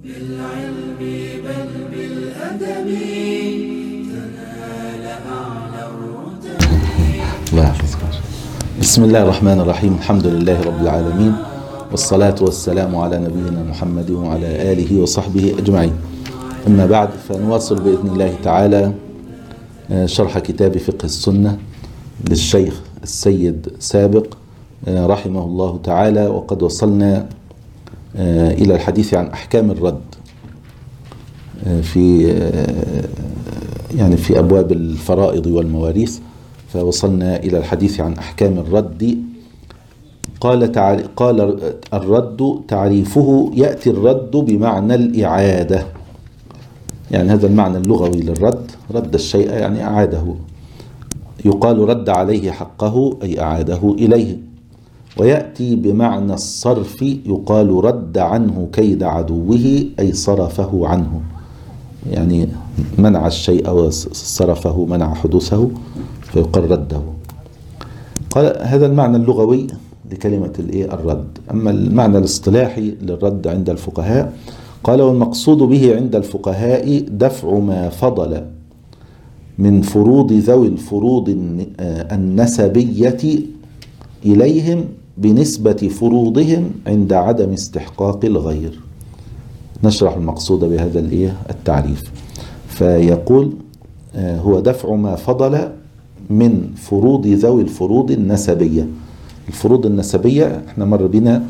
بالعلم بل بالأدب تنال أعلى الرتب. الله يحفظك. بسم الله الرحمن الرحيم. الحمد لله رب العالمين، والصلاة والسلام على نبينا محمد وعلى آله وصحبه أجمعين. أما بعد، فنواصل بإذن الله تعالى شرح كتاب فقه السنة للشيخ السيد سابق رحمه الله تعالى، وقد وصلنا إلى الحديث عن أحكام الرد في أبواب الفرائض والمواريث. فوصلنا إلى الحديث عن أحكام الرد. قال الرد تعريفه: يأتي الرد بمعنى الإعادة، يعني هذا المعنى اللغوي للرد، رد الشيء يعني أعاده. يقال رد عليه حقه أي أعاده إليه. ويأتي بمعنى الصرف، يقال رد عنه كيد عدوه أي صرفه عنه، يعني منع الشيء وصرفه، منع حدوثه، فيقال رده. قال هذا المعنى اللغوي لكلمة الرد. أما المعنى الاصطلاحي للرد عند الفقهاء، قال: والمقصود به عند الفقهاء دفع ما فضل من فروض ذوي الفروض النسبية إليهم بنسبة فروضهم عند عدم استحقاق الغير. نشرح المقصود بهذا التعريف. فيقول هو دفع ما فضل من فروض ذوي الفروض النسبية. الفروض النسبية احنا مر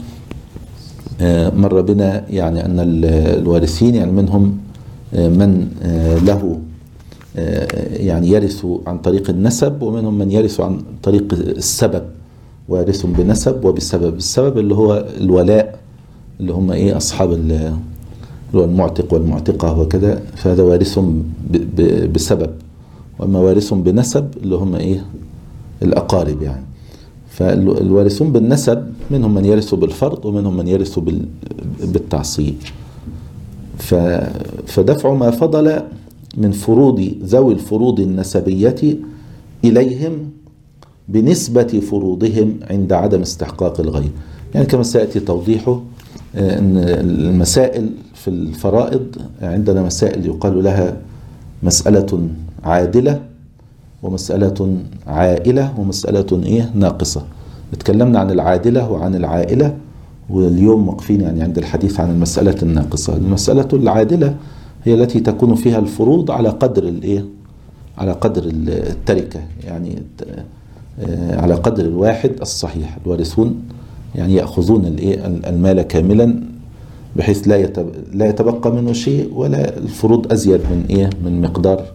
بنا يعني أن الوارثين يعني منهم من له يعني يرث عن طريق النسب، ومنهم من يرث عن طريق السبب، وارث بنسب وبسبب. السبب اللي هو الولاء، اللي هم أصحاب اللي هو المعتق والمعتقة وكذا، فهذا وارث بسبب. وأما وارث بنسب اللي هم الأقارب يعني. فالوارثون بالنسب منهم من يرث بالفرض، ومنهم من يرث بالتعصيب. فدفع ما فضل من فروض ذوي الفروض النسبية إليهم بنسبة فروضهم عند عدم استحقاق الغير، يعني كما سيأتي توضيحه أن المسائل في الفرائض عندنا مسائل يقال لها مسألة عادلة، ومسألة عائلة، ومسألة ناقصة. اتكلمنا عن العادلة وعن العائلة، واليوم واقفين يعني عند الحديث عن المسألة الناقصة. المسألة العادلة هي التي تكون فيها الفروض على قدر على قدر التركة، يعني على قدر الواحد الصحيح. الوارثون يعني يأخذون المال كاملا، بحيث لا يتبقى منه شيء، ولا الفروض أزيد من مقدار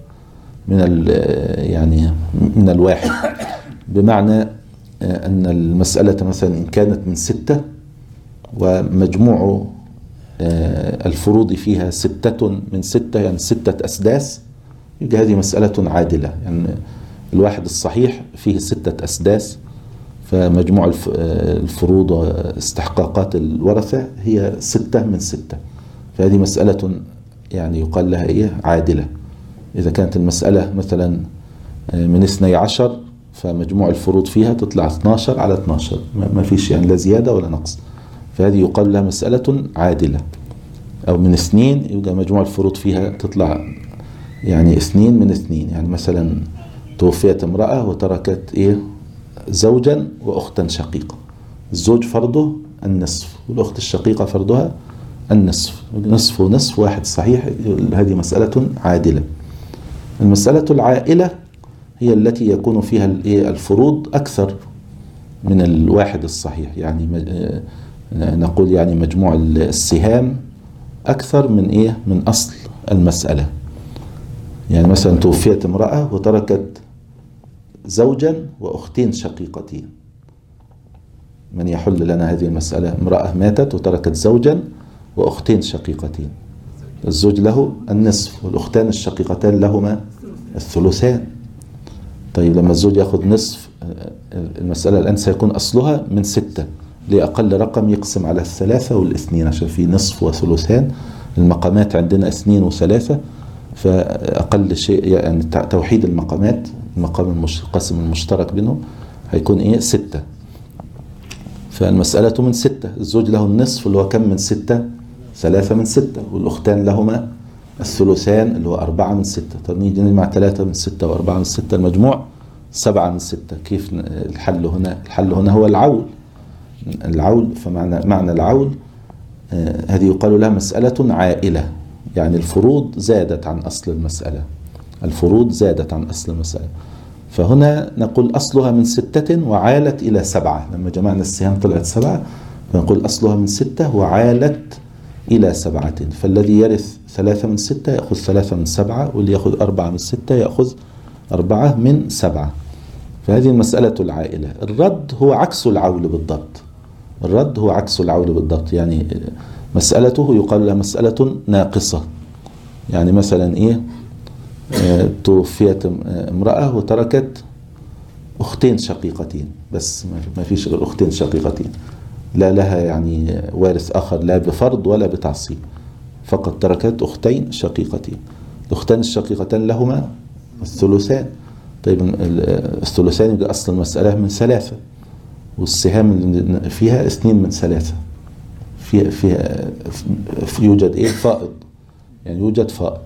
من الواحد. بمعنى أن المسألة مثلا إن كانت من 6 ومجموع الفروض فيها 6 من 6، يعني 6 أسداس، يبقى هذه مسألة عادلة. يعني الواحد الصحيح فيه 6 أسداس، فمجموع الفروض واستحقاقات الورثة هي 6 من 6، فهذه مسألة يعني يقال لها عادلة. إذا كانت المسألة مثلا من 12، فمجموع الفروض فيها تطلع 12 على 12، ما فيش يعني لا زيادة ولا نقص، فهذه يقال لها مسألة عادلة. أو من 2، يبقى مجموع الفروض فيها تطلع يعني 2 من 2. يعني مثلا توفيت امرأة وتركت زوجا وأختا شقيقة، الزوج فرضه النصف، والأخت الشقيقة فرضها النصف، نصف ونصف، واحد صحيح. هذه مسألة عادلة. المسألة العائلة هي التي يكون فيها الفروض أكثر من الواحد الصحيح، يعني نقول يعني مجموع السهام أكثر من أصل المسألة. يعني مثلا توفيت امرأة وتركت زوجا وأختين شقيقتين، من يحل لنا هذه المسألة؟ امرأة ماتت وتركت زوجا وأختين شقيقتين، الزوج له النصف، والأختان الشقيقتان لهما الثلثان. طيب لما الزوج يأخذ نصف، المسألة الآن سيكون أصلها من 6، لأقل رقم يقسم على 3 و2، عشان في نصف وثلثان. المقامات عندنا 2 و3، فأقل شيء يعني توحيد المقامات، المقام القسم المشترك بينهم هيكون 6. فالمسألة من 6، الزوج له النصف اللي هو كم من 6؟ 3 من 6، والأختان لهما الثلثان اللي هو 4 من 6. طب نيجي نجمع 3 من 6 و4 من 6 المجموع 7 من 6. كيف الحل هنا؟ الحل هنا هو العول. فمعنى العول هذه يقال لها مسألة عائلة، يعني الفروض زادت عن أصل المسألة. الفروض زادت عن أصل المسألة. فهنا نقول أصلها من 6 وعالت إلى 7. لما جمعنا السهام طلعت 7، فنقول أصلها من 6 وعالت إلى 7. فالذي يرث 3 من 6 يأخذ 3 من 7، واللي يأخذ 4 من 6 يأخذ 4 من 7. فهذه المسألة العائلة. الرد هو عكس العول بالضبط. الرد هو عكس العول بالضبط، يعني مسألته يقال لها مسألة ناقصة. يعني مثلا إيه، توفيت امرأة وتركت أختين شقيقتين، بس ما فيش غير أختين شقيقتين، لا لها يعني وارث آخر لا بفرض ولا بتعصيب، فقط تركت أختين شقيقتين. الأختان الشقيقتان لهما الثلثان. طيب الثلثان يبقى أصل المسألة من 3، والسهام اللي فيها 2 من 3. فيها يوجد إيه؟ فائض، يعني يوجد فائض.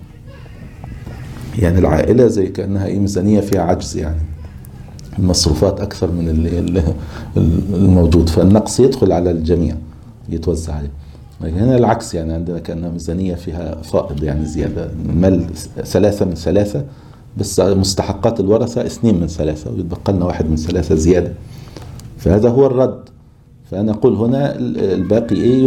يعني العائلة زي كأنها إيه، ميزانية فيها عجز، يعني المصروفات أكثر من الموجود، فالنقص يدخل على الجميع يتوزع عليه. لكن هنا العكس، يعني عندنا كأنها ميزانية فيها فائض، يعني زيادة. المال 3 من 3، بس مستحقات الورثة 2 من 3، ويتبقى لنا 1 من 3 زيادة. فهذا هو الرد. فأنا أقول هنا الباقي إيه،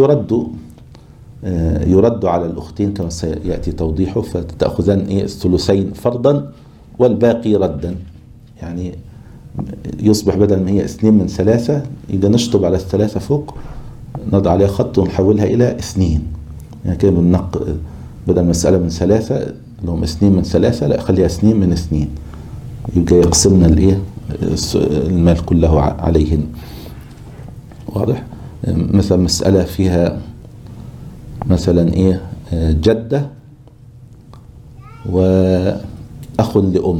يرد على الأختين كما سيأتي توضيحه. فتأخذان إيه، الثلثين فرضا والباقي ردا. يعني يصبح بدل ما هي 2 من 3 إذا نشطب على 3 فوق، نضع عليها خط ونحولها إلى 2. يعني كده بدل مسألة من 3 لهم 2 من 3، لا خليها 2 من 2. يبقى يقسمنا الإيه، المال كله عليهن. واضح؟ مثلا مسألة فيها مثلا إيه، جدة وأخ لأم،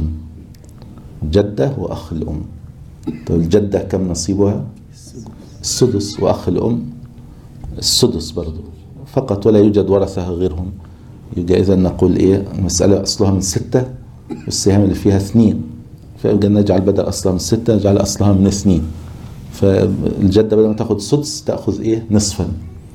جدة وأخ لأم. طيب الجدة كم نصيبها؟ السدس، وأخ الأم السدس برضو فقط، ولا يوجد ورثة غيرهم. يبقى إذا نقول إيه، المسألة أصلها من 6 والسهام اللي فيها 2، فيبقى نجعل بدل أصلها من 6 نجعل أصلها من 2. فالجدة بدل ما تأخذ سدس تأخذ إيه، نصفا،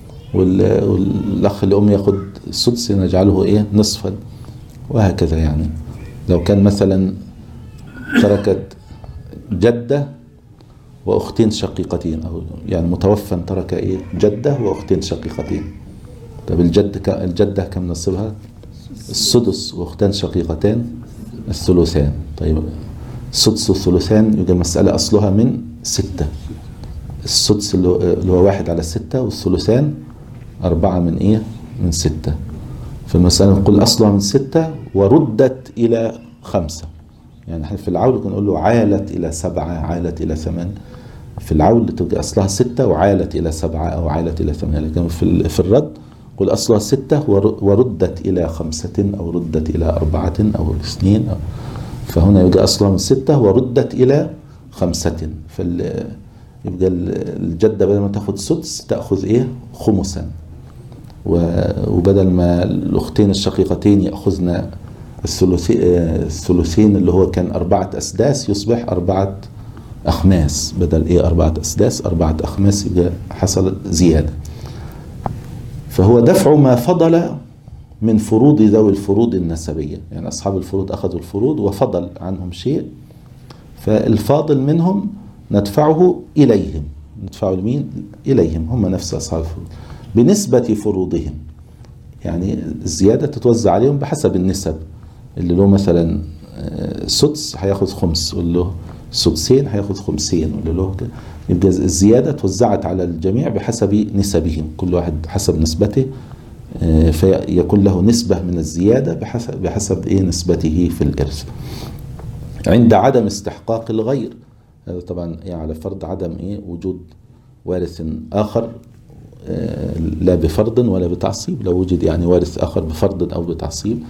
والأخ الأم يأخذ السدس نجعله إيه، نصفا، وهكذا. يعني لو كان مثلا تركت جدة وأختين شقيقتين، أو يعني متوفى ترك إيه، جدة وأختين شقيقتين. طب الجدة كم نصيبها؟ السدس، وأختان شقيقتان الثلثان. طيب السدس والثلثان يبقى المسألة أصلها من 6. السدس اللي هو 1 على 6، والثلثان 4 من إيه، من 6. في المسألة نقول أصلها من 6 وردت إلى 5. يعني احنا في العول نقول له عالت إلى 7، عالت إلى 8. في العول تبقى أصلها 6 وعالت إلى 7 أو عالت إلى 8. لكن في الرد قل أصلها 6 وردت إلى 5 أو ردت إلى 4 أو 2. فهنا يبقى أصلها من 6 وردت إلى 5. يبقى الجدة بدل ما تأخذ سدس تأخذ إيه، خمسا. وبدل ما الأختين الشقيقتين يأخذن الثلثين اللي هو كان 4 أسداس، يصبح 4 أخماس. بدل إيه 4 أسداس 4 أخماس، يبقى حصلت زيادة. فهو دفع ما فضل من فروض ذوي الفروض النسبية. يعني أصحاب الفروض أخذوا الفروض وفضل عنهم شيء، فالفاضل منهم ندفعه إليهم. ندفعه لمين؟ إليهم، هم نفس أصحاب الفروض بنسبة فروضهم. يعني الزيادة تتوزع عليهم بحسب النسب. اللي له مثلا سدس هياخذ خمس، واللي له سدسين هياخذ خمسين، واللي له يبقى الزيادة توزعت على الجميع بحسب نسبهم، كل واحد حسب نسبته، فيكون له نسبة من الزيادة بحسب إيه نسبته في الإرث. عند عدم استحقاق الغير، هذا طبعا يعني على فرض عدم إيه وجود وارث آخر لا بفرض ولا بتعصيب. لو وجد يعني وارث آخر بفرض أو بتعصيب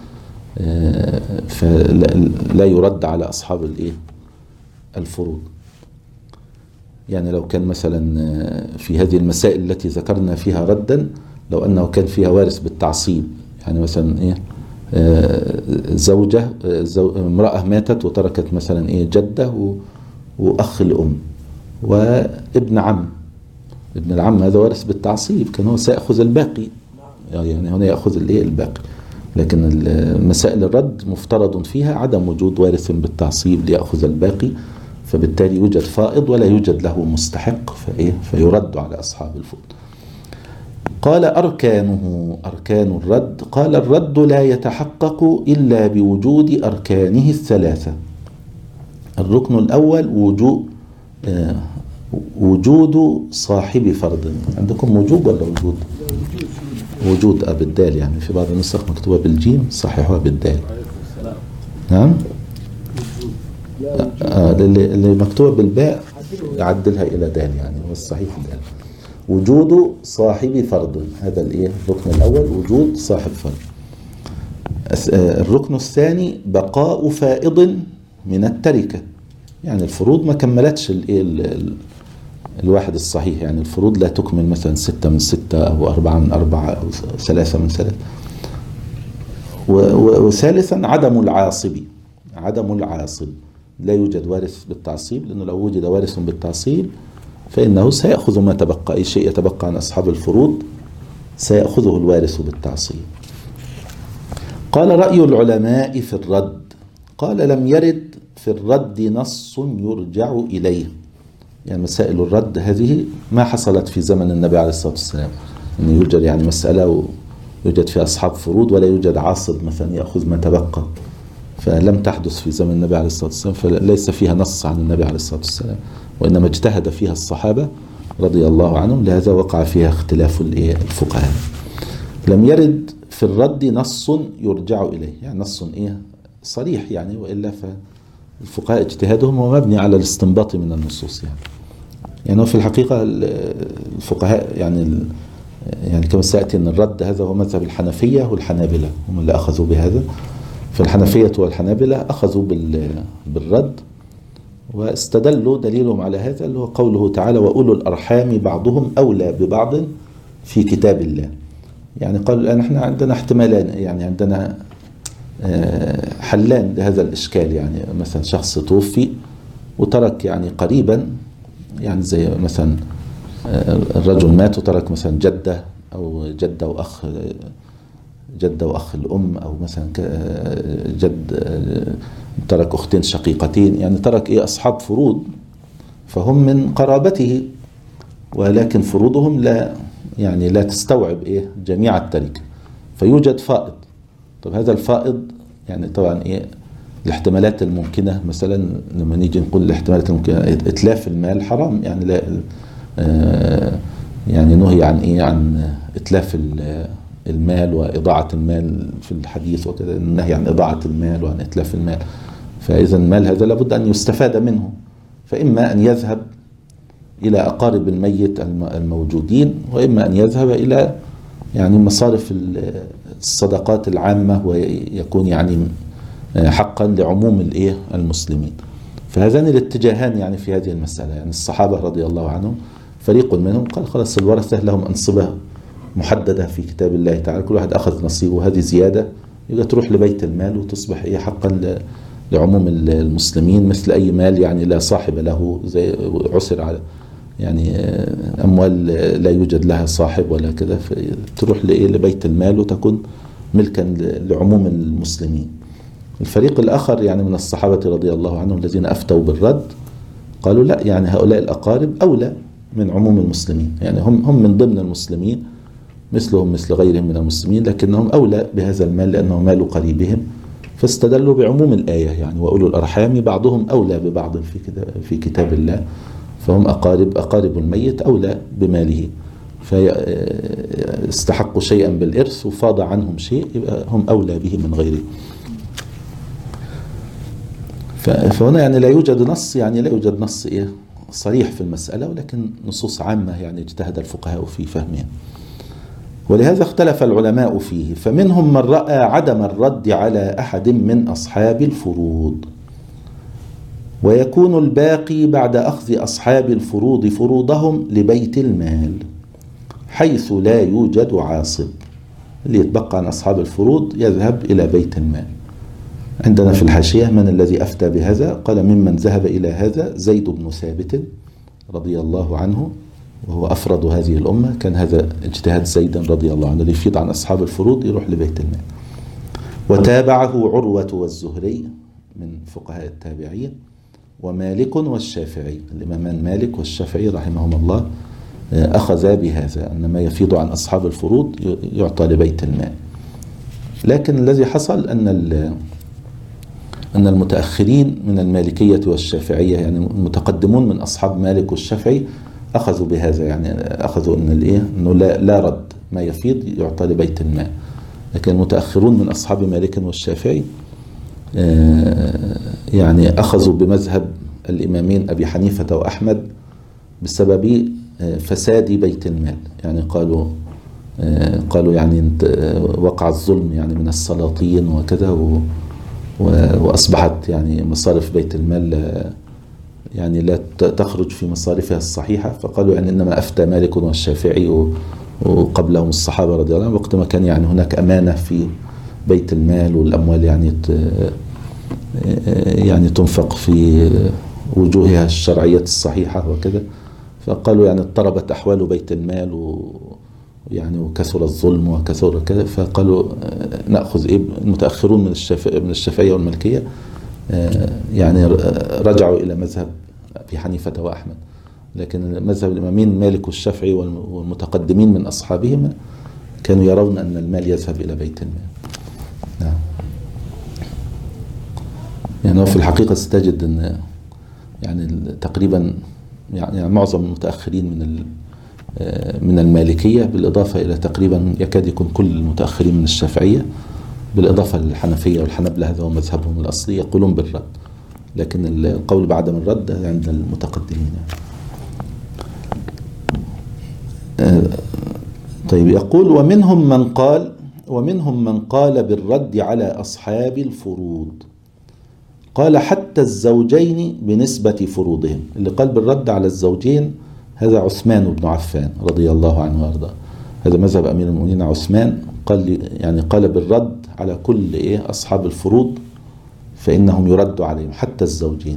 فلا يرد على أصحاب الإيه الفروض. يعني لو كان مثلا في هذه المسائل التي ذكرنا فيها ردا، لو أنه كان فيها وارث بالتعصيب، يعني مثلا إيه زوجة امرأة ماتت وتركت مثلا إيه جدة وأخ لأم وابن عم. ابن العم هذا وارث بالتعصيب، كان هو سيأخذ الباقي، يعني هنا يأخذ الباقي. لكن مسائل الرد مفترض فيها عدم وجود وارث بالتعصيب ليأخذ الباقي، فبالتالي يوجد فائض ولا يوجد له مستحق فيرد على أصحاب الفروض. قال أركانه، أركان الرد. قال الرد لا يتحقق إلا بوجود أركانه الثلاثة. الركن الأول وجود صاحب فرض. عندكم وجوب ولا وجود؟ وجود بالدال، يعني في بعض النسخ مكتوبة بالجيم، صححوها بالدال. نعم. اللي مكتوبة بالباء يعدلها إلى دال، يعني هو الصحيح دال. وجود صاحب فرض، هذا الركن الأول، وجود صاحب فرض. الركن الثاني بقاء فائض من التركة، يعني الفروض ما كملتش الواحد الصحيح، يعني الفروض لا تكمل مثلا 6 من 6 أو 4 من 4 أو 3 من 3. وثالثا عدم العاصب. عدم العاصب، لا يوجد وارث بالتعصيب، لأنه لو وجد وارث بالتعصيب فإنه سيأخذ ما تبقى، أي شيء يتبقى عن أصحاب الفروض سيأخذه الوارث بالتعصيب. قال رأي العلماء في الرد. قال لم يرد في الرد نص يرجع إليه، يعني مسائل الرد هذه ما حصلت في زمن النبي عليه الصلاة والسلام، أن يوجد يعني مسألة ويوجد فيها أصحاب فروض ولا يوجد عاصب مثلا يأخذ ما تبقى، فلم تحدث في زمن النبي عليه الصلاة والسلام، فليس فيها نص عن النبي عليه الصلاة والسلام، وإنما اجتهد فيها الصحابة رضي الله عنهم، لهذا وقع فيها اختلاف الفقهاء. لم يرد في الرد نص يرجع إليه، يعني نص صريح، يعني وإلا فالفقهاء اجتهادهم هو مبني على الاستنباط من النصوص، يعني في الحقيقة الفقهاء يعني كما سيأتي أن الرد هذا هو مذهب الحنفية والحنابلة، هم اللي أخذوا بهذا. فالحنفية والحنابلة أخذوا بالرد، واستدلوا دليلهم على هذا اللي هو قوله تعالى وأولو الأرحام بعضهم أولى ببعض في كتاب الله. يعني قالوا الآن احنا عندنا احتمالان، يعني عندنا حلان لهذا الإشكال، يعني مثلا شخص توفي وترك يعني قريبا، يعني زي مثلا الرجل مات وترك مثلا جدة أو جدة وأخ الأم، أو مثلا ترك أختين شقيقتين، يعني ترك أصحاب فروض فهم من قرابته، ولكن فروضهم لا تستوعب جميع التركة، فيوجد فائض. طب هذا الفائض يعني طبعا الاحتمالات الممكنة، مثلا لما نيجي نقول الاحتمالات الممكنة إتلاف المال حرام، يعني لا يعني نهي عن إتلاف المال وإضاعة المال في الحديث وكذا، النهي عن إضاعة المال وعن إتلاف المال. فإذا المال هذا لابد أن يستفاد منه، فإما أن يذهب إلى أقارب الميت الموجودين، وإما أن يذهب إلى يعني مصارف الصدقات العامة، ويكون يعني حقا لعموم المسلمين. فهذان الاتجاهان يعني في هذه المسألة، يعني الصحابة رضي الله عنهم فريق منهم قال خلاص الورثة لهم أنصبة محددة في كتاب الله تعالى، كل واحد أخذ نصيبه، هذه زيادة يبقى تروح لبيت المال وتصبح حقا لعموم المسلمين، مثل أي مال يعني لا صاحب له، زي عسر على يعني أموال لا يوجد لها صاحب ولا كذا، تروح لبيت المال وتكون ملكا لعموم المسلمين. الفريق الآخر يعني من الصحابة رضي الله عنهم الذين أفتوا بالرد قالوا لا، يعني هؤلاء الأقارب أولى من عموم المسلمين، يعني هم من ضمن المسلمين مثلهم مثل غيرهم من المسلمين، لكنهم أولى بهذا المال لأنه مال قريبهم، فاستدلوا بعموم الآية، يعني وأولو الأرحام بعضهم أولى ببعض في كتاب الله، فهم أقارب الميت أولى بماله، فاستحقوا شيئا بالإرث وفاض عنهم شيء يبقى هم أولى به من غيره. فهنا يعني لا يوجد نص صريح في المسألة، ولكن نصوص عامة يعني اجتهد الفقهاء في فهمها، ولهذا اختلف العلماء فيه، فمنهم من رأى عدم الرد على أحد من أصحاب الفروض، ويكون الباقي بعد أخذ أصحاب الفروض فروضهم لبيت المال، حيث لا يوجد عاصب. اللي يتبقى عن أصحاب الفروض يذهب إلى بيت المال. عندنا في الحاشية من الذي أفتى بهذا؟ قال ممن ذهب إلى هذا زيد بن ثابت رضي الله عنه، وهو أفرد هذه الأمة. كان هذا اجتهاد زيد رضي الله عنه، اللي يفيض عن أصحاب الفروض يروح لبيت المال. وتابعه عروة والزهري من فقهاء التابعين، ومالك والشافعي. الإمامان مالك والشافعي رحمهم الله أخذ بهذا، أن ما يفيض عن أصحاب الفروض يعطى لبيت المال. لكن الذي حصل أن المتأخرين من المالكية والشافعية، يعني المتقدمون من أصحاب مالك والشافعي، أخذوا بهذا، يعني أخذوا أنه لا رد، ما يفيض يعطى لبيت المال. لكن المتأخرون من أصحاب مالك والشافعي يعني أخذوا بمذهب الإمامين أبي حنيفة وأحمد بسبب فساد بيت المال. يعني قالوا يعني وقع الظلم يعني من السلاطين وكذا، وأصبحت يعني مصارف بيت المال يعني لا تخرج في مصارفها الصحيحة. فقالوا يعني إنما أفتى مالك والشافعي وقبلهم الصحابة رضي الله عنهم وقت ما كان يعني هناك أمانة في بيت المال، والأموال يعني تنفق في وجوهها الشرعية الصحيحة وكذا. فقالوا يعني اضطربت أحوال بيت المال يعني وكثر الظلم وكثر كذا، فقالوا نأخذ المتأخرون من الشافعية والمالكية يعني رجعوا إلى مذهب أبي حنيفة وأحمد. لكن مذهب الإمامين مالك والشافعي والمتقدمين من أصحابهما كانوا يرون أن المال يذهب إلى بيت المال. نعم. يعني في الحقيقة ستجد أن يعني تقريبا يعني معظم المتأخرين من المالكية، بالإضافة إلى تقريبا يكاد يكون كل المتأخرين من الشافعية، بالإضافة للحنفية والحنبلة، هذا هو مذهبهم الأصلي، يقولون بالرد. لكن القول بعدم الرد عند المتقدمين. طيب، يقول ومنهم من قال بالرد على أصحاب الفروض. قال حتى الزوجين بنسبة فروضهم. اللي قال بالرد على الزوجين هذا عثمان بن عفان رضي الله عنه وارضاه. هذا مذهب أمير المؤمنين عثمان، قال بالرد على كل أصحاب الفروض، فإنهم يرد عليهم حتى الزوجين.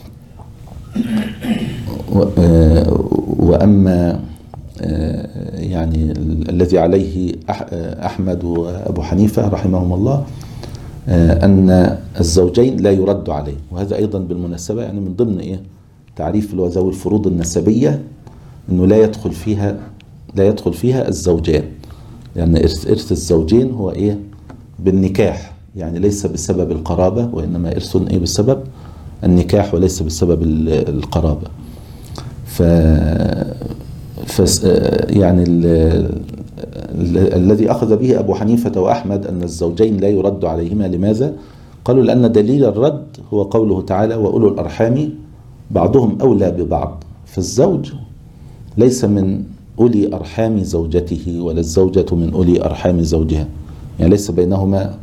وأما يعني الذي عليه أحمد وأبو حنيفة رحمهم الله أن الزوجين لا يرد عليه. وهذا أيضا بالمناسبة يعني من ضمن تعريف ذوي الفروض النسبية، أنه لا يدخل فيها الزوجان، لأن يعني إرث الزوجين هو بالنكاح، يعني ليس بسبب القرابة، وإنما إرث بسبب النكاح وليس بسبب القرابة. يعني الذي أخذ به أبو حنيفة وأحمد أن الزوجين لا يرد عليهما. لماذا؟ قالوا لأن دليل الرد هو قوله تعالى وأولو الأرحام بعضهم أولى ببعض. فالزوج ليس من أولي أرحام زوجته، ولا الزوجة من أولي أرحام زوجها، يعني ليس بينهما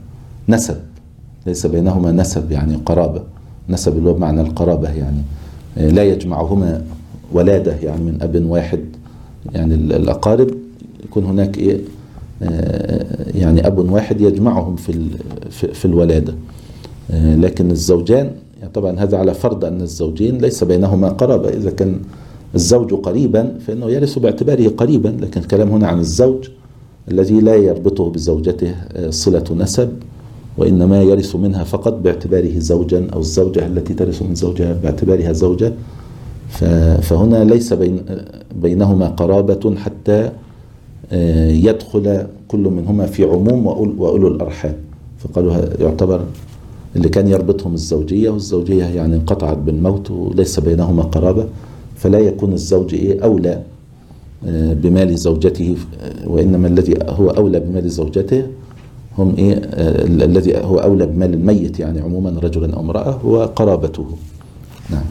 نسب يعني قرابة. نسب اللي هو بمعنى القرابة، يعني لا يجمعهما ولادة يعني من أب واحد. يعني الأقارب يكون هناك يعني أب واحد يجمعهم في الولادة. لكن الزوجان يعني طبعا هذا على فرض أن الزوجين ليس بينهما قرابة. إذا كان الزوج قريبا فإنه يرث باعتباره قريبا، لكن الكلام هنا عن الزوج الذي لا يربطه بزوجته صلة نسب، وإنما يرث منها فقط باعتباره زوجا، أو الزوجة التي ترث من زوجها باعتبارها زوجة. فهنا ليس بينهما قرابة حتى يدخل كل منهما في عموم وأولو الأرحام. فقالوا يعتبر اللي كان يربطهم الزوجية، والزوجية يعني انقطعت بالموت وليس بينهما قرابة، فلا يكون الزوج أولى بمال زوجته، وإنما الذي هو أولى بمال زوجته هم الذي هو أولى بمال الميت، يعني عموما رجلا أو امرأة، هو قرابته. نعم.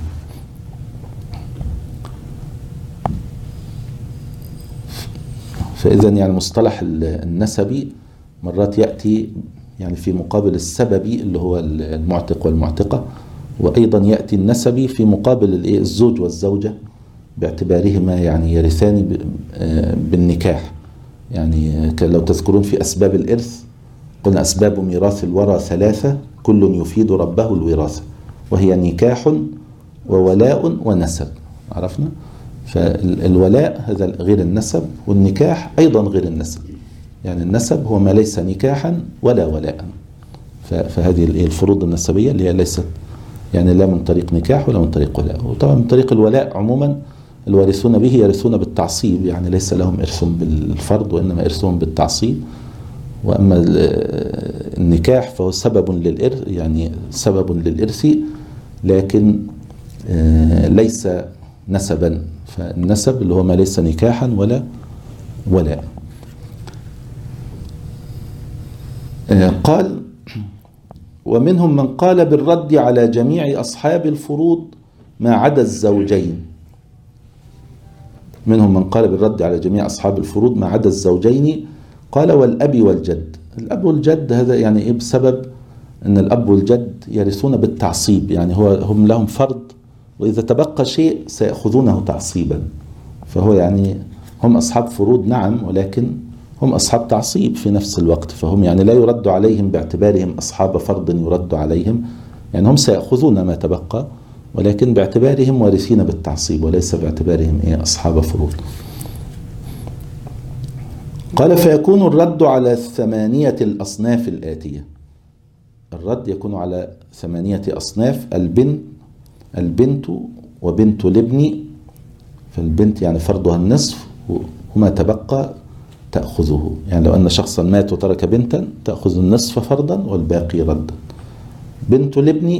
فإذا يعني المصطلح النسبي مرات يأتي يعني في مقابل السببي اللي هو المعتق والمعتقة، وأيضا يأتي النسبي في مقابل الزوج والزوجة باعتبارهما يعني يرثان بالنكاح. يعني لو تذكرون في أسباب الإرث قلنا أسباب ميراث الورى ثلاثة كل يفيد ربه الوراثة، وهي نكاح وولاء ونسب. عرفنا؟ فالولاء هذا غير النسب، والنكاح أيضا غير النسب. يعني النسب هو ما ليس نكاحا ولا ولاء. فهذه الفروض النسبية اللي هي ليست يعني لا من طريق نكاح ولا من طريق ولاء. وطبعا من طريق الولاء عموما الوارثون به يرثون بالتعصيب، يعني ليس لهم إرث بالفرض وإنما إرثهم بالتعصيب. وأما النكاح فهو سبب للإرث، يعني سبب للإرث لكن ليس نسبا. فالنسب اللي هو ما ليس نكاحا ولا ولاء. قال ومنهم من قال بالرد على جميع أصحاب الفروض ما عدا الزوجين. منهم من قال بالرد على جميع أصحاب الفروض ما عدا الزوجين. قال والأب والجد. الأب والجد هذا يعني إيه؟ بسبب أن الأب والجد يرثون بالتعصيب، يعني هم لهم فرض، وإذا تبقى شيء سيأخذونه تعصيبا. فهو يعني هم أصحاب فروض نعم، ولكن هم أصحاب تعصيب في نفس الوقت. فهم يعني لا يرد عليهم باعتبارهم أصحاب فرض يرد عليهم، يعني هم سيأخذون ما تبقى، ولكن باعتبارهم وارثين بالتعصيب وليس باعتبارهم أصحاب فروض. قال فيكون الرد على 8 الأصناف الآتية. الرد يكون على 8 أصناف: البنت وبنت الابن. فالبنت يعني فرضها النصف وما تبقى تأخذه. يعني لو أن شخصا مات وترك بنتا تأخذ النصف فرضا والباقي ردا. بنت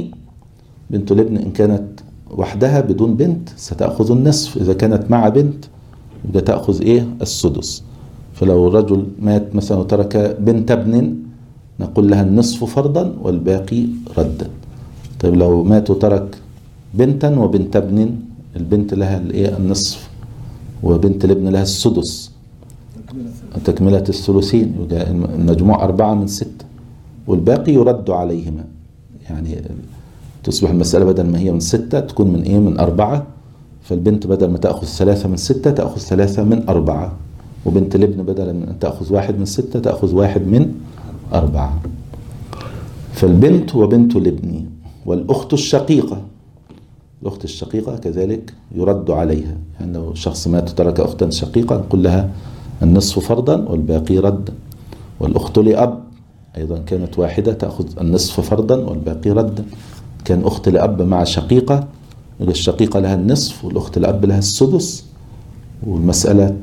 الابن إن كانت وحدها بدون بنت ستأخذ النصف، إذا كانت مع بنت يبقى تأخذ السدس. فلو رجل مات مثلا وترك بنت ابن نقول لها النصف فرضا والباقي ردا. طيب لو مات وترك بنتا وبنت ابن، البنت لها النصف وبنت الابن لها السدس تكملة الثلثين، يبقى المجموع 4 من 6 والباقي يرد عليهما. يعني تصبح المسألة بدل ما هي من 6 تكون من 4. فالبنت بدل ما تأخذ 3 من 6 تأخذ 3 من 4، وبنت الابن بدل ما تأخذ 1 من 6 تأخذ 1 من 4. فالبنت وبنت الابن. والأخت الشقيقة. الأخت الشقيقة كذلك يرد عليها، يعني لو شخص مات وترك أختا شقيقة نقول لها النصف فرضا والباقي ردا. والأخت لأب أيضا كانت واحدة تأخذ النصف فرضا والباقي ردا. كان أخت لأب مع شقيقة، الشقيقة لها النصف والأخت لأب لها السدس، والمسألة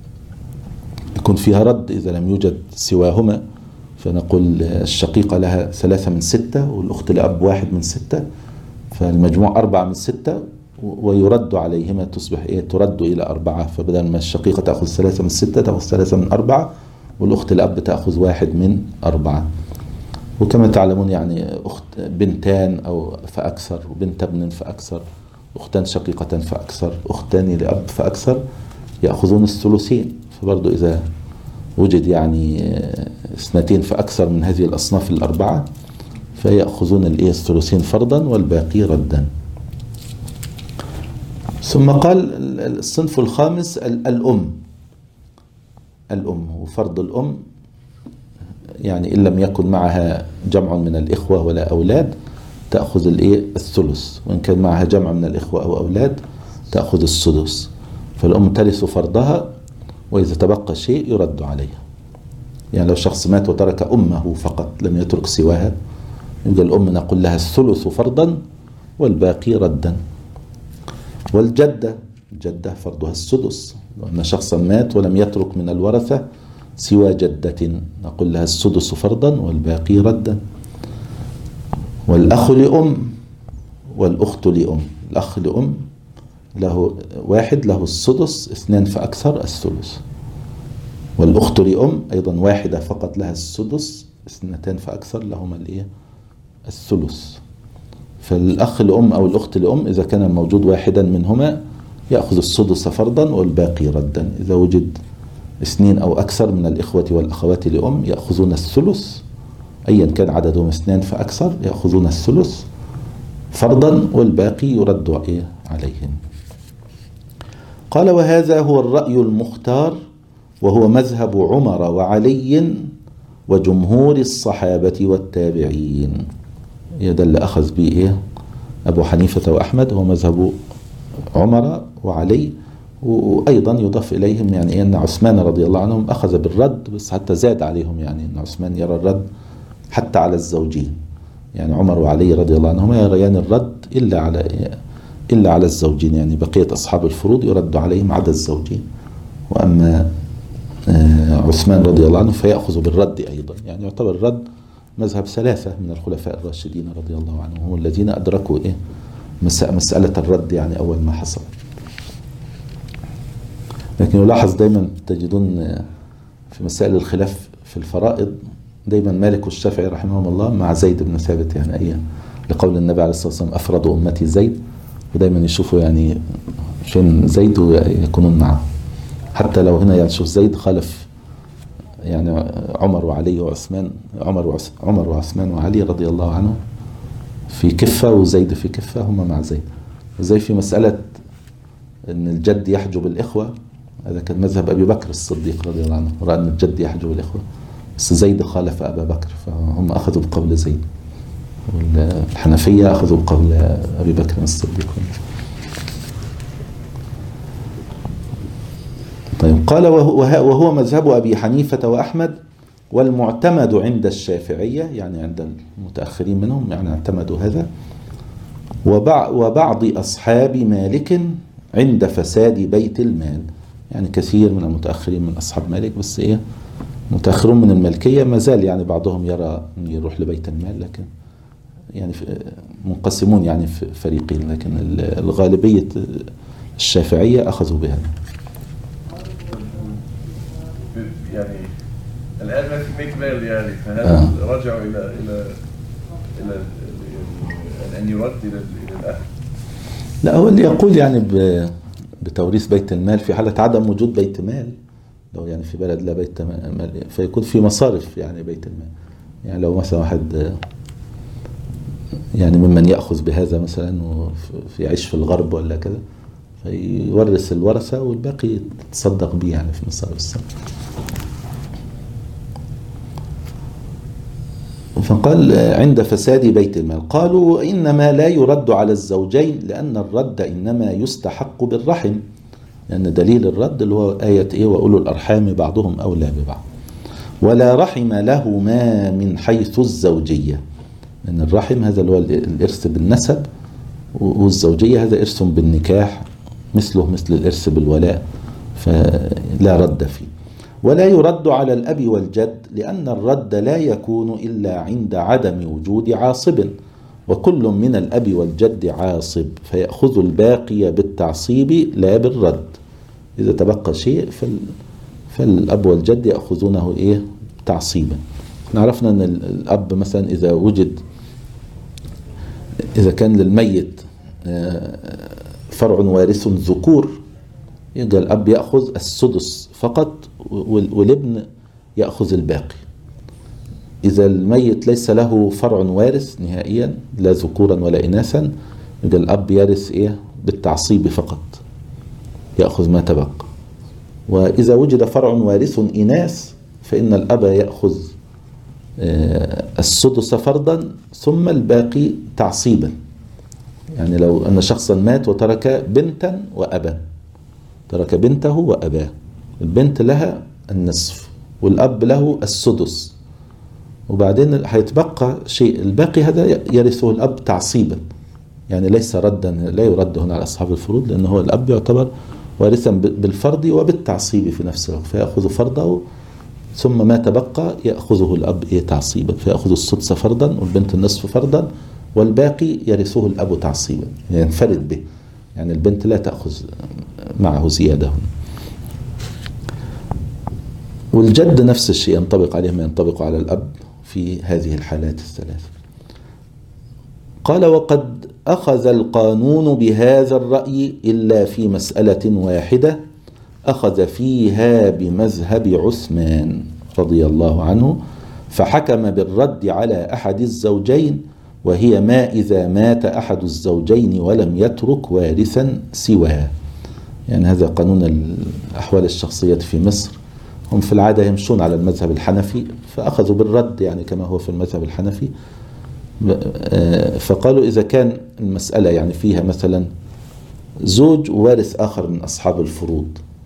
يكون فيها رد إذا لم يوجد سواهما. فنقول الشقيقة لها 3 من 6 والأخت لأب 1 من 6، فالمجموع 4 من 6 ويرد عليهما تصبح ترد إلى 4. فبدل ما الشقيقة تأخذ 3 من 6 تأخذ 3 من 4، والأخت الأب تأخذ 1 من 4. وكما تعلمون يعني أخت بنتان أو فأكثر، وبنت ابن فأكثر، أختان شقيقة فأكثر، أختان لأب فأكثر يأخذون الثلثين. فبرضو إذا وجد يعني 2 فأكثر من هذه الأصناف ال4 فيأخذون الثلثين فرضا والباقي ردا. ثم قال الصنف الخامس الأم. وفرض الأم يعني إن لم يكن معها جمع من الإخوة ولا أولاد تأخذ الثلث، وإن كان معها جمع من الإخوة أو أولاد تأخذ السدس. فالأم ترث فرضها، وإذا تبقى شيء يرد عليها. يعني لو شخص مات وترك أمه فقط لم يترك سواها يبقى الأم نقول لها الثلث فرضا والباقي ردا. والجدة فرضها السدس، لو أن شخصا مات ولم يترك من الورثة سوى جدة نقول لها السدس فرضا والباقي ردا. والأخ لأم والأخت لأم. الأخ لأم له 1 له السدس، 2 فأكثر الثلث. والأخت لأم أيضا 1 فقط لها السدس، 2 فأكثر لهما الثلث. فالأخ لأم أو الأخت لأم إذا كان الموجود واحدا منهما يأخذ السدس فرضا والباقي ردا. إذا وجد 2 أو أكثر من الإخوة والأخوات لأم يأخذون الثلث، أيا كان عددهم 2 فأكثر يأخذون الثلث فرضا والباقي يرد عليهم. قال وهذا هو الرأي المختار وهو مذهب عمر وعلي وجمهور الصحابة والتابعين. ده اللي أخذ به إيه أبو حنيفة وأحمد، هو مذهب عمر وعلي، وأيضا يضاف إليهم يعني أن عثمان رضي الله عنهم أخذ بالرد، بس حتى زاد عليهم، يعني أن عثمان يرى الرد حتى على الزوجين. يعني عمر وعلي رضي الله عنهما يريان الرد إلا على الزوجين، يعني بقية أصحاب الفروض يرد عليهم عدا الزوجين. وأما عثمان رضي الله عنه فيأخذ بالرد أيضا، يعني يعتبر الرد مذهب ثلاثة من الخلفاء الراشدين رضي الله عنهم، هم الذين أدركوا مسألة الرد يعني أول ما حصل. لكن يلاحظ دايما تجدون في مسائل الخلاف في الفرائض دايما مالك والشافعي رحمهم الله مع زيد بن ثابت، يعني لقول النبي عليه الصلاة والسلام أفرد أمتي زيد، ودايما يشوفوا يعني فين زيد ويكونون معه. حتى لو هنا يعني شوف زيد خالف يعني عمر وعلي وعثمان، عمر وعثمان وعلي رضي الله عنهم في كفة، وزيد في كفة، هم مع زيد. وزي في مسألة أن الجد يحجب الإخوة، هذا كان مذهب أبي بكر الصديق رضي الله عنه، رأى أن الجد يحجب الإخوة، بس زيد خالف أبا بكر فهم أخذوا بقول زيد، والحنفية أخذوا بقول أبي بكر الصديق. طيب قال وهو مذهب أبي حنيفة وأحمد والمعتمد عند الشافعية، يعني عند المتأخرين منهم يعني اعتمدوا هذا، وبعض أصحاب مالك عند فساد بيت المال. يعني كثير من المتأخرين من أصحاب مالك، بس إيه متأخرون من المالكية ما زال يعني بعضهم يرى أن يروح لبيت المال، لكن يعني منقسمون يعني في فريقين، لكن الغالبية الشافعية أخذوا بها. يعني الآن ما في بيت مال، يعني فهل رجعوا إلى أن يرد إلى الأهل؟ لا، هو اللي يقول يعني بتوريث بيت المال في حالة عدم وجود بيت مال، لو يعني في بلد لا بيت مال فيكون في مصارف يعني بيت المال. يعني لو مثلا واحد يعني ممن يأخذ بهذا مثلا وفي يعيش في الغرب ولا كذا، فيورث الورثة والباقي يتصدق به يعني في مصارف السنة. فقال عند فساد بيت المال. قالوا إنما لا يرد على الزوجين لأن الرد إنما يستحق بالرحم، لأن دليل الرد اللي هو آية وأولو الأرحام بعضهم أولى ببعض، ولا رحم لهما من حيث الزوجية، لأن الرحم هذا اللي هو الإرث بالنسب، والزوجية هذا إرث بالنكاح مثله مثل الإرث بالولاء، فلا رد فيه. ولا يرد على الأب والجد لأن الرد لا يكون إلا عند عدم وجود عاصب، وكل من الأب والجد عاصب، فيأخذ الباقي بالتعصيب لا بالرد. إذا تبقى شيء فالأب والجد يأخذونه تعصيبا. عرفنا أن الأب مثلا إذا كان للميت فرع وارث ذكور، يبقى الأب يأخذ السدس فقط والابن يأخذ الباقي. إذا الميت ليس له فرع وارث نهائيا لا ذكورا ولا إناثا، يبقى الأب يرث بالتعصيب فقط، يأخذ ما تبقى. وإذا وجد فرع وارث إناث فإن الأب يأخذ السدس فرضا ثم الباقي تعصيبا. يعني لو أن شخصا مات وترك بنتا وأبا، ترك بنته وأباه، البنت لها النصف والأب له السدس، وبعدين هيتبقى شيء الباقي هذا يرثه الأب تعصيبا، يعني ليس ردا، لا يرد هنا على أصحاب الفروض، لأنه هو الأب يعتبر وارثا بالفرض وبالتعصيب في نفس الوقت، فيأخذ فرضه ثم ما تبقى يأخذه الأب تعصيبا، فيأخذ السدس فرضا والبنت النصف فرضا والباقي يرثه الأب تعصيبا، ينفرد به، يعني البنت لا تأخذ معه زيادة. والجد نفس الشيء ينطبق عليه ما ينطبق على الأب في هذه الحالات الثلاث. قال وقد أخذ القانون بهذا الرأي إلا في مسألة واحدة أخذ فيها بمذهب عثمان رضي الله عنه، فحكم بالرد على أحد الزوجين، وهي ما إذا مات أحد الزوجين ولم يترك وارثا سواه. يعني هذا قانون الأحوال الشخصية في مصر. هم في العادة يمشون على المذهب الحنفي، فأخذوا بالرد يعني كما هو في المذهب الحنفي. فقالوا إذا كان المسألة يعني فيها مثلا زوج ووارث آخر من أصحاب الفروض،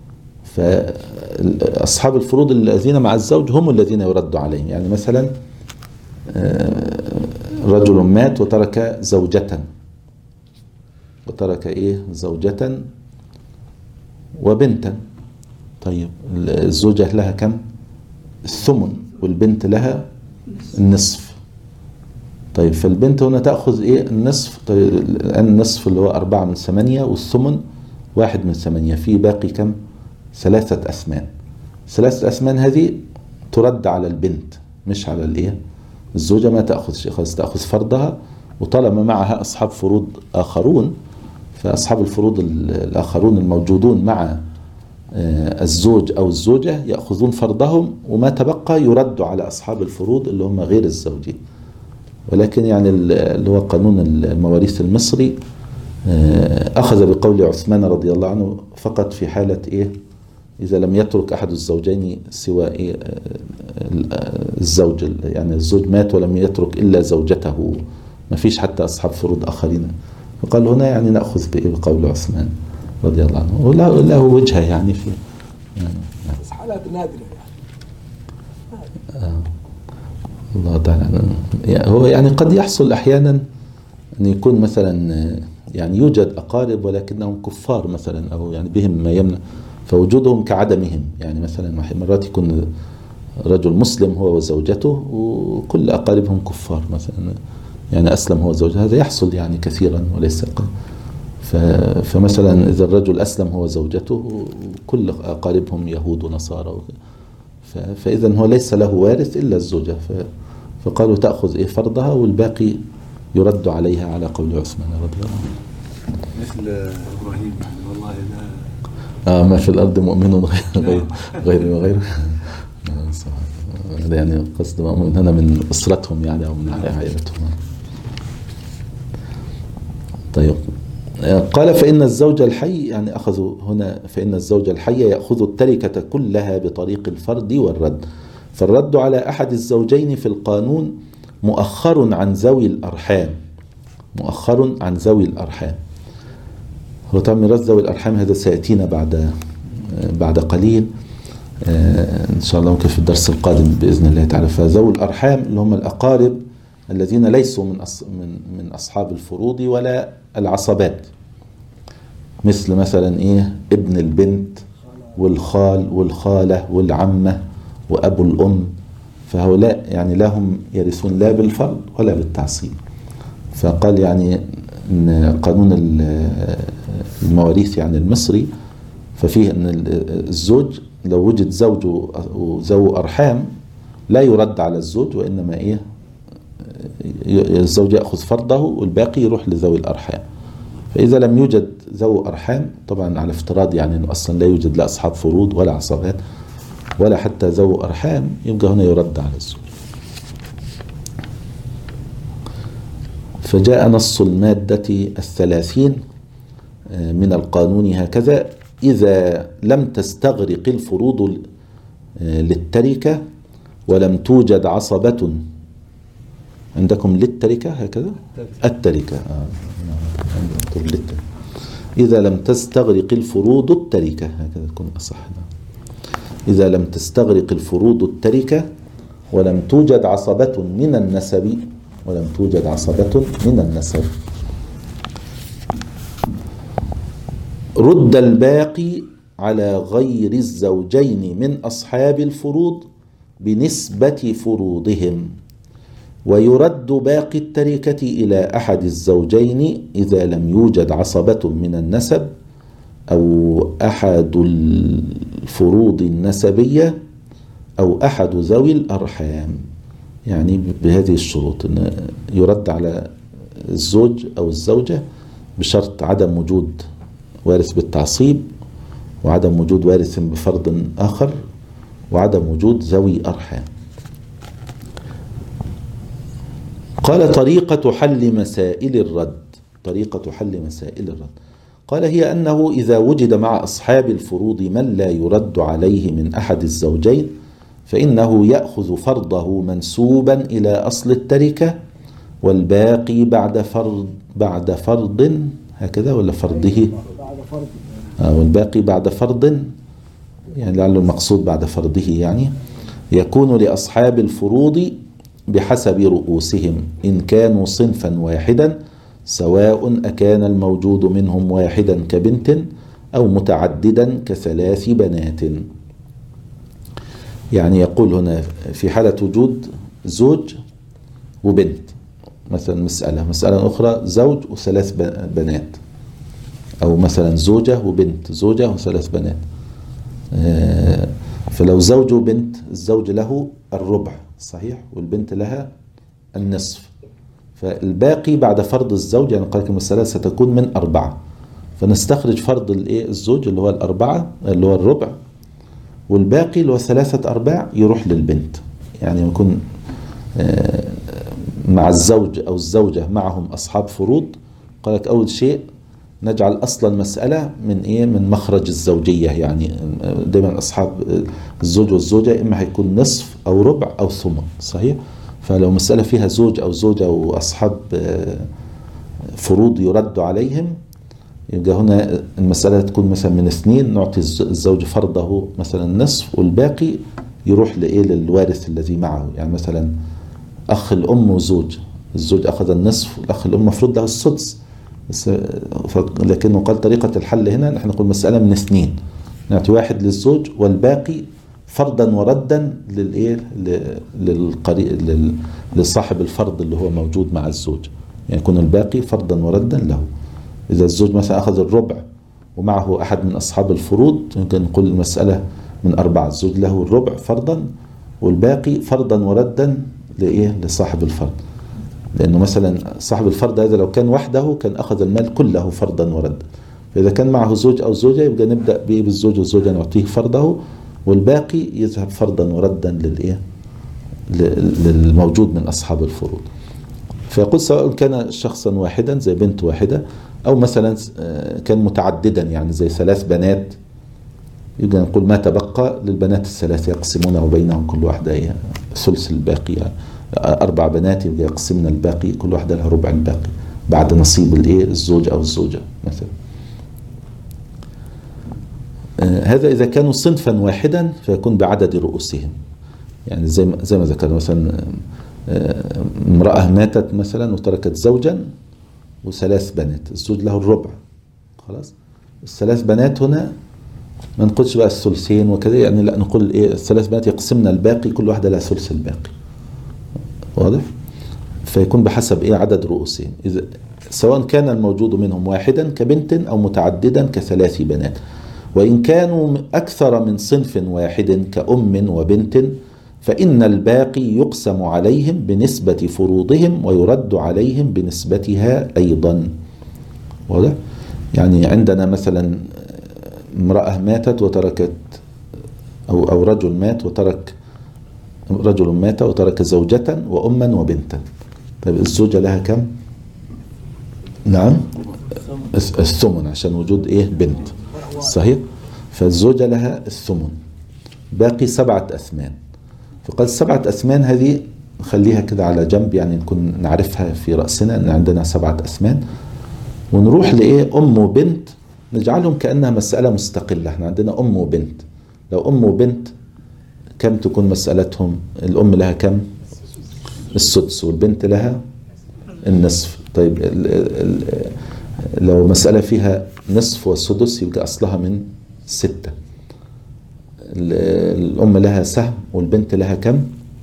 فأصحاب الفروض الذين مع الزوج هم الذين يرد عليهم. يعني مثلا رجل مات وترك زوجة، زوجة وبنتا. طيب الزوجة لها كم؟ الثمن، والبنت لها النصف. طيب فالبنت هنا تأخذ النصف. طيب الآن النصف اللي هو 4 من 8، والثمن 1 من 8، في باقي كم؟ 3 أثمان. 3 أثمان هذه ترد على البنت مش على الزوجة. ما تأخذ شيء خالص، تأخذ فرضها. وطالما معها أصحاب فروض آخرون، فأصحاب الفروض الآخرون الموجودون مع الزوج أو الزوجة يأخذون فرضهم، وما تبقى يرد على أصحاب الفروض اللي هم غير الزوجين. ولكن يعني اللي هو قانون المواريث المصري أخذ بقول عثمان رضي الله عنه فقط في حالة إذا لم يترك أحد الزوجين سوى الزوج، يعني الزوج مات ولم يترك إلا زوجته، ما فيش حتى أصحاب فروض آخرين. فقال هنا يعني نأخذ بقول عثمان رضي الله عنه، وله وجهة يعني في بس حالات نادرة الله تعالى. هو يعني قد يحصل أحيانا أن يكون مثلا يعني يوجد أقارب ولكنهم كفار مثلا، أو يعني بهم ما يمنع، فوجودهم كعدمهم. يعني مثلا مرات يكون رجل مسلم هو وزوجته وكل أقاربهم كفار مثلا، يعني أسلم هو وزوجته. هذا يحصل يعني كثيرا وليس قليلا. فمثلا إذا الرجل أسلم هو وزوجته وكل أقاربهم يهود ونصارى، فإذا هو ليس له وارث إلا الزوجة. فقالوا تأخذ فرضها والباقي يرد عليها على قول عثمان رضي الله عنه. مثل إبراهيم يعني والله لا ما في الأرض مؤمن غير يعني قصد مؤمن هنا من أسرتهم يعني، أو من عائلتهم. طيب قال فإن الزوج الحي، يعني أخذوا هنا فإن الزوج الحي يأخذ التركة كلها بطريق الفرد والرد. فالرد على أحد الزوجين في القانون مؤخر عن ذوي الأرحام. هو طبعا ميراث ذوي الأرحام هذا سيأتينا بعد قليل إن شاء الله، ممكن في الدرس القادم بإذن الله تعالى. فذوي الأرحام اللي هم الأقارب الذين ليسوا من أصحاب الفروض ولا العصبات، مثل مثلا ابن البنت والخال والخالة والعمة وأبو الأم، فهؤلاء يعني لهم يرثون لا بالفرض ولا بالتعصيب. فقال يعني إن قانون المواريث يعني المصري، ففيه أن الزوج لو وجد زوجه وذو أرحام لا يرد على الزوج، وإنما الزوج يأخذ فرضه والباقي يروح لذوي الأرحام. فإذا لم يوجد ذو أرحام، طبعا على افتراض يعني أنه أصلا لا يوجد لا أصحاب فروض ولا عصبات ولا حتى ذو أرحام، يبقى هنا يرد على الزوج. فجاء نص المادة 30 من القانون هكذا: إذا لم تستغرق الفروض للتركة ولم توجد عصبة. عندكم للتركة هكذا؟ التركة إذا لم تستغرق الفروض التركة، هكذا تكون أصح. إذا لم تستغرق الفروض التركة ولم توجد عصبة من النسب، رد الباقي على غير الزوجين من أصحاب الفروض بنسبة فروضهم، ويرد باقي التركة إلى أحد الزوجين إذا لم يوجد عصبة من النسب أو أحد الفروض النسبية أو أحد ذوي الأرحام. يعني بهذه الشروط أن يرد على الزوج أو الزوجة بشرط عدم وجود وارث بالتعصيب، وعدم وجود وارث بفرض آخر، وعدم وجود ذوي أرحام. قال طريقة حل مسائل الرد. قال هي أنه إذا وجد مع أصحاب الفروض من لا يرد عليه من أحد الزوجين فإنه يأخذ فرضه منسوبا إلى أصل التركة، والباقي بعد فرض هكذا ولا فرضه؟ بعد فرض. والباقي بعد فرض، يعني لعل المقصود بعد فرضه، يعني يكون لأصحاب الفروض بحسب رؤوسهم إن كانوا صنفا واحدا، سواء أكان الموجود منهم واحدا كبنت أو متعددا كثلاث بنات. يعني يقول هنا في حالة وجود زوج وبنت، مثلا مسألة أخرى زوج وثلاث بنات، أو مثلا زوجة وبنت، زوجة وثلاث بنات. فلو زوج وبنت، الزوج له الربع صحيح، والبنت لها النصف، فالباقي بعد فرض الزوج، يعني قال لك المسألة ستكون من 4، فنستخرج فرض الزوج اللي هو 4 اللي هو الربع، والباقي اللي هو 3/4 يروح للبنت. يعني يكون مع الزوج أو الزوجة معهم أصحاب فروض. قال لك أول شيء نجعل أصل المسألة من مخرج الزوجية، يعني دائما أصحاب الزوج والزوجة إما هيكون نصف أو ربع أو ثمن صحيح. فلو مسألة فيها زوج أو زوجة وأصحاب فروض يرد عليهم، يبقى هنا المسألة تكون مثلا من 2، نعطي الزوج فرضه مثلا نصف، والباقي يروح للوارث الذي معه. يعني مثلا أخ الأم وزوج، الزوج أخذ النصف والأخ الأم مفروض له السدس، لكنه قال طريقة الحل هنا نحن نقول مسألة من 2، نعطي 1 للزوج والباقي فرضا وردا لصاحب الفرض اللي هو موجود مع الزوج، يعني يكون الباقي فرضا وردا له. إذا الزوج مثلا أخذ الربع ومعه أحد من أصحاب الفروض، يمكن نقول المسألة من 4، الزوج له الربع فرضا والباقي فرضا وردا لصاحب الفرض. لأنه مثلا صاحب الفرض هذا لو كان وحده كان أخذ المال كله فرضا وردا، فإذا كان معه زوج أو زوجة يبقى نبدأ بالزوج والزوجة نعطيه فرضه، والباقي يذهب فرضا وردا للموجود من أصحاب الفروض. فيقول سواء كان شخصا واحدا زي بنت واحدة، أو مثلا كان متعددا يعني زي 3 بنات، يبقى نقول ما تبقى للبنات ال3 يقسمونه بينهم كل واحدة ثلث الباقي، يعني 4 بنات يبقى يقسمنا الباقي كل واحدة لها ربع الباقي بعد نصيب الزوج أو الزوجة مثلا. هذا إذا كانوا صنفا واحدا فيكون بعدد رؤوسهم، يعني زي ما ذكرنا مثلا امرأة ماتت مثلا وتركت زوجا و3 بنات، الزوج له الربع خلاص. ال3 بنات هنا ما نقولش بقى الثلثين وكذا، يعني لا نقول ال3 بنات يقسمنا الباقي كل واحدة لها ثلث الباقي، واضح؟ فيكون بحسب عدد رؤوسهم، إذا سواء كان الموجود منهم واحدا كبنت أو متعددا ك3 بنات، وإن كانوا أكثر من صنف واحد كأم وبنت فإن الباقي يقسم عليهم بنسبة فروضهم ويرد عليهم بنسبتها أيضا، واضح؟ يعني عندنا مثلا امرأة ماتت وتركت أو رجل مات وترك زوجة وأما وبنتا. طيب الزوجة لها كم؟ نعم الثمن عشان وجود بنت صحيح. فالزوجة لها الثمن، باقي 7 أثمان. فقال 7 أثمان هذه نخليها كده على جنب، يعني نكون نعرفها في رأسنا أن عندنا 7 أثمان، ونروح أم وبنت نجعلهم كأنها مسألة مستقلة. احنا عندنا أم وبنت، لو أم وبنت كم تكون مسألتهم؟ الأم لها كم؟ السدس، والبنت لها النصف. طيب لو مسألة فيها نصف وسدس يبقى أصلها من 6. الأم لها سهم والبنت لها كم؟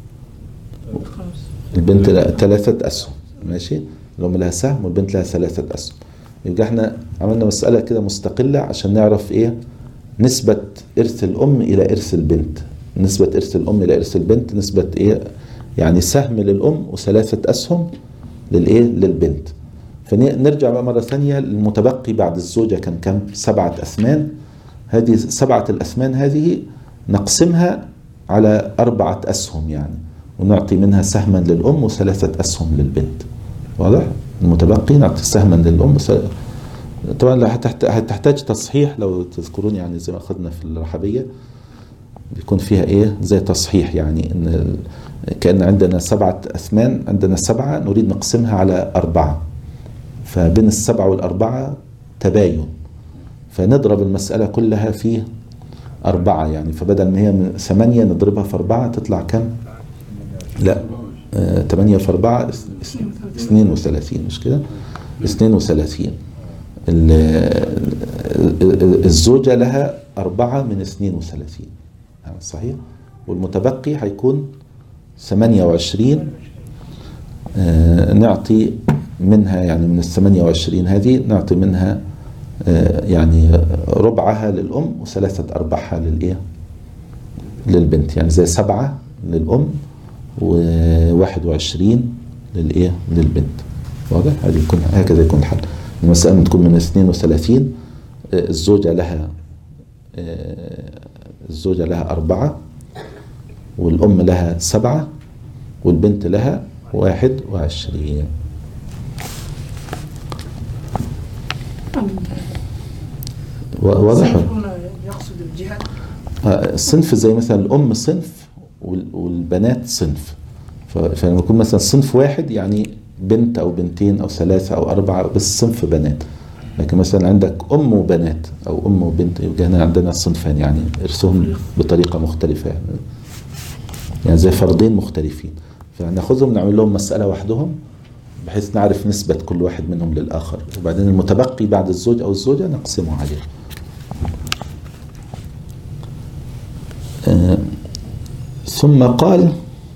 البنت لها 3 أسهم ماشي. الأم لها سهم والبنت لها 3 أسهم. يبقى احنا عملنا مسألة كده مستقلة عشان نعرف نسبة إرث الأم إلى إرث البنت. نسبة إرث الأم إلى إرث البنت نسبة يعني سهم للأم و3 أسهم للبنت. فنرجع بقى مرة ثانية، المتبقي بعد الزوجة كان كم؟ 7 أثمان. هذه 7 الأثمان هذه نقسمها على 4 أسهم يعني، ونعطي منها سهما للأم و3 أسهم للبنت، واضح؟ المتبقي نعطي سهما للأم طبعا هتحتاج تصحيح لو تذكرون، يعني زي ما أخذنا في الرحبية بيكون فيها إيه زي تصحيح، يعني إن كأن عندنا 7 أثمان، عندنا 7 نريد نقسمها على 4، فبين 7 و4 تباين، فنضرب المسألة كلها في 4، يعني فبدل ما هي من 8 نضربها في 4 تطلع كم؟ لا 8 في 4 32، مش كده؟ 32. الزوجة لها 4 من 32 يعني صحيح، والمتبقي هيكون 28. نعطي منها يعني من 28 هذه نعطي منها يعني ربعها للأم و3/4 للإيه للبنت، يعني زي 7 للأم و21 للإيه للبنت. واضح؟ هكذا يكون الحل. المسألة تكون من 32، الزوجة لها 4 والأم لها 7 والبنت لها 21. واضح؟ يقصد الجهة الصنف زي مثلا الأم صنف والبنات صنف، فلما يكون مثلا صنف واحد يعني بنت أو بنتين أو 3 أو 4 بس صنف بنات، لكن مثلا عندك أم وبنات أو أم وبنت يبقى هنا عندنا صنفان، يعني إرسهم بطريقة مختلفة، يعني زي فردين مختلفين، فناخذهم نعمل لهم مسألة وحدهم بحيث نعرف نسبة كل واحد منهم للآخر، وبعدين المتبقي بعد الزوج أو الزوجة نقسمه عليه. ثم قال: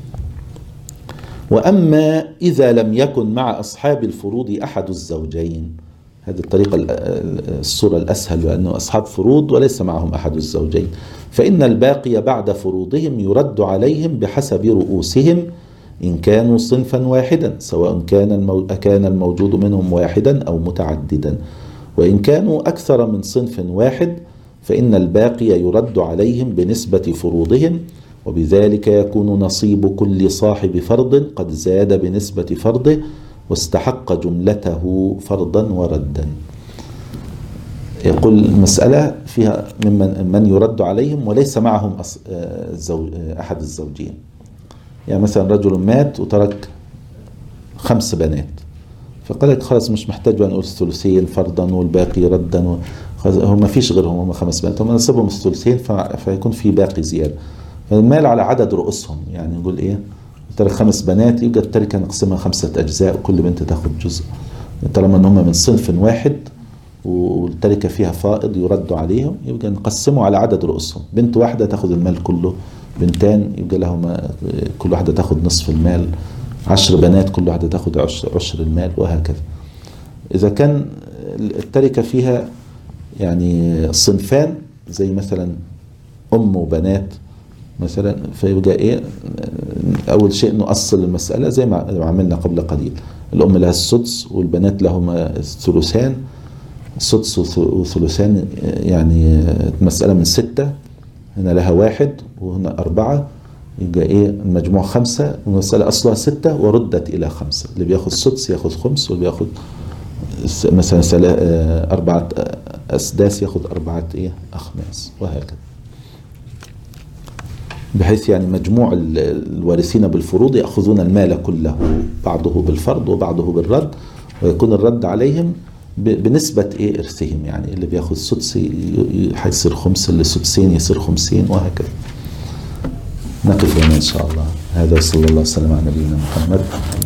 وأما إذا لم يكن مع أصحاب الفروض أحد الزوجين، هذه الطريقة الصورة الأسهل، لأنه أصحاب فروض وليس معهم أحد الزوجين، فإن الباقي بعد فروضهم يرد عليهم بحسب رؤوسهم إن كانوا صنفا واحدا، سواء كان الموجود منهم واحدا أو متعددا، وإن كانوا أكثر من صنف واحد فإن الباقي يرد عليهم بنسبة فروضهم، وبذلك يكون نصيب كل صاحب فرض قد زاد بنسبة فرضه واستحق جملته فرضا وردا. يقول المسألة فيها من يرد عليهم وليس معهم أحد الزوجين، يعني مثلا رجل مات وترك 5 بنات، فقال لك خلاص مش محتاج أن أقول الثلثين فرضا والباقي ردا، هم ما فيش غيرهم، هم 5 بنات، هم نصيبهم الثلثين فيكون في باقي زيادة، فالمال على عدد رؤوسهم، يعني نقول إيه ترك 5 بنات يبقى التركة نقسمها 5 أجزاء وكل بنت تاخد جزء، طالما ان هم من صنف واحد والتركة فيها فائض يرد عليهم يبقى نقسمه على عدد رؤوسهم، بنت واحدة تاخد المال كله، بنتان يبقى لهما كل واحدة تاخد نصف المال، 10 بنات كل واحدة تاخد عشر المال، وهكذا. إذا كان التركة فيها يعني صنفان زي مثلا أم وبنات مثلا، فيبقى إيه أول شيء نؤصل المسألة زي ما عملنا قبل قليل، الأم لها السدس والبنات لهما الثلثان، سدس وثلثان يعني مسألة من 6، هنا لها 1 وهنا 4، يبقى إيه المجموع 5، والمسألة أصلها 6 وردت إلى 5، اللي بياخد سدس ياخد خمس، واللي بياخد مثلا 4 أسداس ياخد 4 أخماس، وهكذا، بحيث يعني مجموع الوارثين بالفروض يأخذون المال كله، بعضه بالفرض وبعضه بالرد، ويكون الرد عليهم بنسبة إرثهم، يعني اللي بياخذ سدس حيصير خمس، اللي سدسين يصير 50، وهكذا. نقف هنا إن شاء الله. هذا صلى الله وسلم على نبينا محمد.